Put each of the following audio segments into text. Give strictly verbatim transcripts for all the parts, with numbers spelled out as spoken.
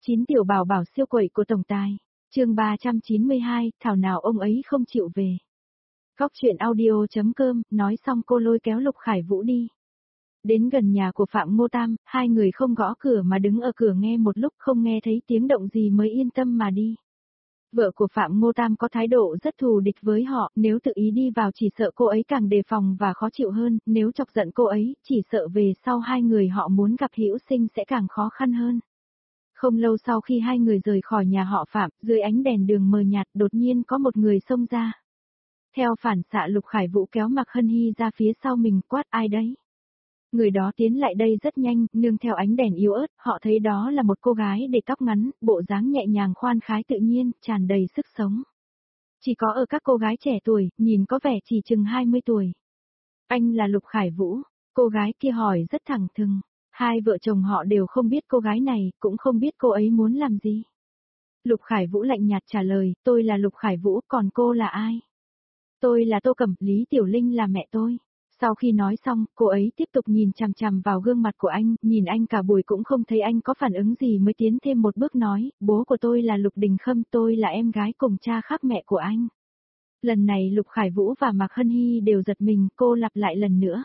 Chín tiểu bảo bảo siêu quậy của tổng tài. Chương ba trăm chín mươi hai, thảo nào ông ấy không chịu về. Góc truyện audio.com, nói xong cô lôi kéo Lục Khải Vũ đi. Đến gần nhà của Phạm Ngô Tam, hai người không gõ cửa mà đứng ở cửa nghe một lúc không nghe thấy tiếng động gì mới yên tâm mà đi. Vợ của Phạm Ngô Tam có thái độ rất thù địch với họ, nếu tự ý đi vào chỉ sợ cô ấy càng đề phòng và khó chịu hơn, nếu chọc giận cô ấy, chỉ sợ về sau hai người họ muốn gặp hữu sinh sẽ càng khó khăn hơn. Không lâu sau khi hai người rời khỏi nhà họ Phạm, dưới ánh đèn đường mờ nhạt đột nhiên có một người xông ra. Theo phản xạ Lục Khải Vũ kéo Mạc Hân Hy ra phía sau mình, quát: ai đấy? Người đó tiến lại đây rất nhanh, nương theo ánh đèn yếu ớt, họ thấy đó là một cô gái để tóc ngắn, bộ dáng nhẹ nhàng khoan khái tự nhiên, tràn đầy sức sống. Chỉ có ở các cô gái trẻ tuổi, nhìn có vẻ chỉ chừng hai mươi tuổi. Anh là Lục Khải Vũ, cô gái kia hỏi rất thẳng thừng. Hai vợ chồng họ đều không biết cô gái này, cũng không biết cô ấy muốn làm gì. Lục Khải Vũ lạnh nhạt trả lời, tôi là Lục Khải Vũ, còn cô là ai? Tôi là Tô Cẩm, Lý Tiểu Linh là mẹ tôi. Sau khi nói xong, cô ấy tiếp tục nhìn chằm chằm vào gương mặt của anh, nhìn anh cả buổi cũng không thấy anh có phản ứng gì mới tiến thêm một bước nói, bố của tôi là Lục Đình Khâm, tôi là em gái cùng cha khác mẹ của anh. Lần này Lục Khải Vũ và Mạc Hân Hy đều giật mình, cô lặp lại lần nữa.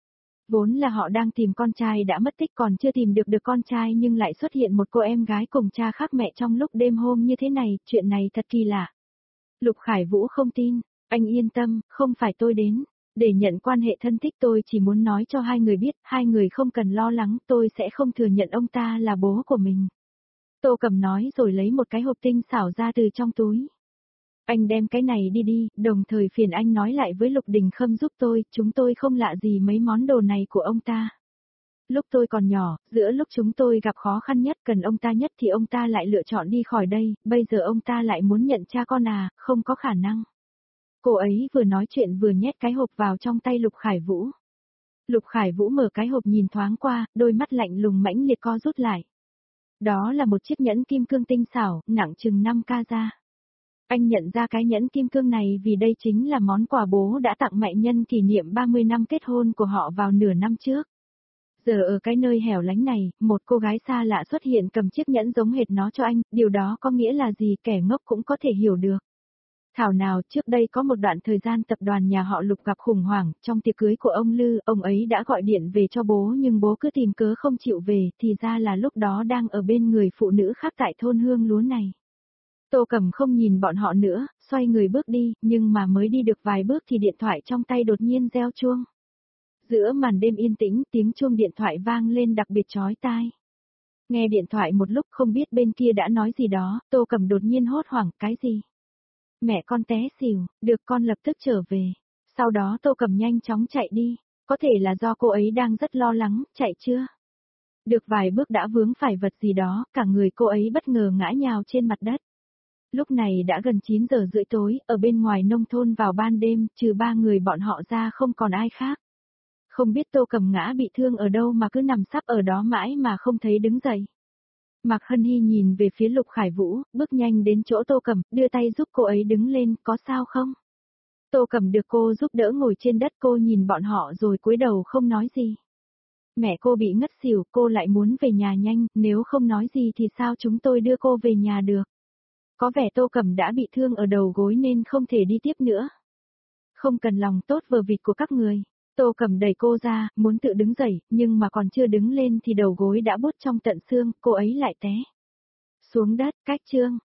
Vốn là họ đang tìm con trai đã mất tích còn chưa tìm được được con trai nhưng lại xuất hiện một cô em gái cùng cha khác mẹ trong lúc đêm hôm như thế này, chuyện này thật kỳ lạ. Lục Khải Vũ không tin, anh yên tâm, không phải tôi đến. Để nhận quan hệ thân thích tôi chỉ muốn nói cho hai người biết, hai người không cần lo lắng, tôi sẽ không thừa nhận ông ta là bố của mình. Tô Cẩm nói rồi lấy một cái hộp tinh xảo ra từ trong túi. Anh đem cái này đi đi, đồng thời phiền anh nói lại với Lục Đình Khâm giúp tôi, chúng tôi không lạ gì mấy món đồ này của ông ta. Lúc tôi còn nhỏ, giữa lúc chúng tôi gặp khó khăn nhất cần ông ta nhất thì ông ta lại lựa chọn đi khỏi đây, bây giờ ông ta lại muốn nhận cha con à, không có khả năng. Cô ấy vừa nói chuyện vừa nhét cái hộp vào trong tay Lục Khải Vũ. Lục Khải Vũ mở cái hộp nhìn thoáng qua, đôi mắt lạnh lùng mãnh liệt co rút lại. Đó là một chiếc nhẫn kim cương tinh xảo, nặng chừng năm carat. Anh nhận ra cái nhẫn kim cương này vì đây chính là món quà bố đã tặng mẹ nhân kỷ niệm ba mươi năm kết hôn của họ vào nửa năm trước. Giờ ở cái nơi hẻo lánh này, một cô gái xa lạ xuất hiện cầm chiếc nhẫn giống hệt nó cho anh, điều đó có nghĩa là gì kẻ ngốc cũng có thể hiểu được. Thảo nào trước đây có một đoạn thời gian tập đoàn nhà họ Lục gặp khủng hoảng, trong tiệc cưới của ông Lư, ông ấy đã gọi điện về cho bố nhưng bố cứ tìm cớ không chịu về, thì ra là lúc đó đang ở bên người phụ nữ khác tại thôn Hương Lúa này. Tô Cẩm không nhìn bọn họ nữa, xoay người bước đi, nhưng mà mới đi được vài bước thì điện thoại trong tay đột nhiên reo chuông. Giữa màn đêm yên tĩnh, tiếng chuông điện thoại vang lên đặc biệt chói tai. Nghe điện thoại một lúc không biết bên kia đã nói gì đó, Tô Cẩm đột nhiên hốt hoảng, cái gì? Mẹ con té xỉu, được con lập tức trở về. Sau đó Tô Cẩm nhanh chóng chạy đi, có thể là do cô ấy đang rất lo lắng, chạy chưa? Được vài bước đã vướng phải vật gì đó, cả người cô ấy bất ngờ ngã nhào trên mặt đất. Lúc này đã gần chín giờ rưỡi tối, ở bên ngoài nông thôn vào ban đêm, trừ ba người bọn họ ra không còn ai khác. Không biết Tô Cẩm ngã bị thương ở đâu mà cứ nằm sắp ở đó mãi mà không thấy đứng dậy. Mạc Hân Hy nhìn về phía Lục Khải Vũ, bước nhanh đến chỗ Tô Cẩm, đưa tay giúp cô ấy đứng lên, có sao không? Tô Cẩm được cô giúp đỡ ngồi trên đất, cô nhìn bọn họ rồi cúi đầu không nói gì. Mẹ cô bị ngất xỉu, cô lại muốn về nhà nhanh, nếu không nói gì thì sao chúng tôi đưa cô về nhà được? Có vẻ Tô Cẩm đã bị thương ở đầu gối nên không thể đi tiếp nữa. Không cần lòng tốt vờ vịt của các người. Tô Cẩm đẩy cô ra, muốn tự đứng dậy, nhưng mà còn chưa đứng lên thì đầu gối đã bút trong tận xương, cô ấy lại té xuống đất, cách chương.